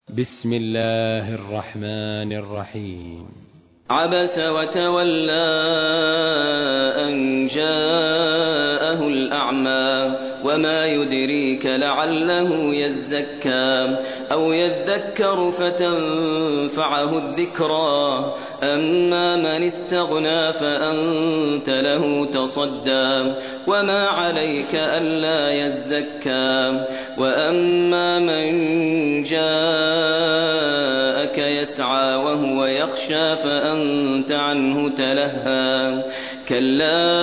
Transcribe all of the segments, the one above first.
بسم الله الرحمن الرحيم. عبس وتولى أن جاءه الأعمى وما يدريك لعله يزكى أو يذكر فتنفعه الذكرى أما من استغنى فأنت له تصدى وما عليك ألا يزكى وأما من جاءك يسعى وهو يخشى فأنت عنه تلهى كلا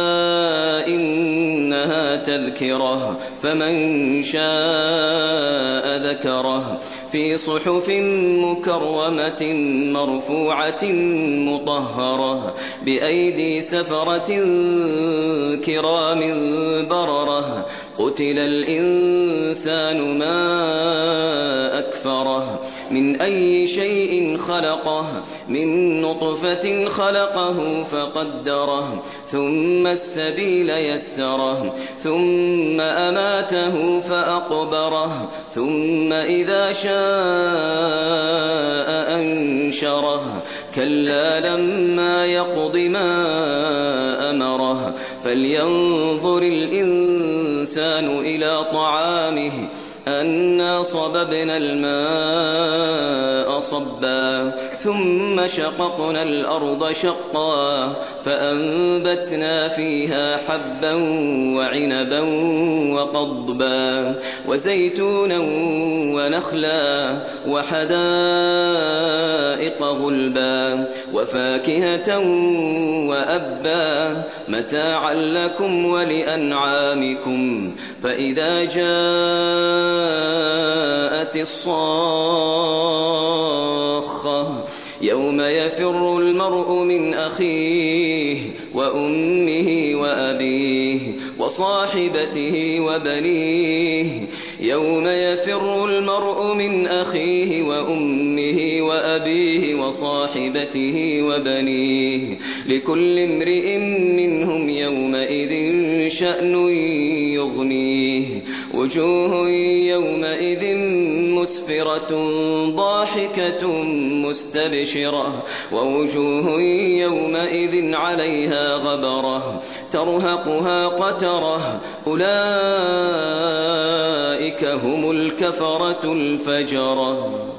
إنها تذكرة فمن شاء ذكره في صحف مكرمة مرفوعة مطهرة بأيدي سفرة كرام بررة قتل الإنسان ما أكفره من أي شيء خلقه من نطفة خلقه فقدره ثم السبيل يسره ثم أماته فأقبره ثم إذا شاء أنشره كلا لما يقض ما أمره فلينظر الإنسان إلى طعامه أنا صببنا الماء صبا ثم شققنا الأرض شقا فأنبتنا فيها حبا وعنبا وقضبا وزيتونا ونخلا وحدائق غلبا وفاكهة وأبا متاعا لكم ولأنعامكم فإذا جاءت الصاخة يوم يفر المرء من أخيه وأمه وأبيه وصاحبته وبنيه يوم يفر المرء من أخيه وأمه وأبيه وصاحبته وبنيه لكل امرئ منهم يومئذ شأن يغنيه وجوه يومئذ مسفرة ضاحكة مستبشرة ووجوه يومئذ عليها غبرة ترهقها قترة أولئك هم الكفرة الفجرة.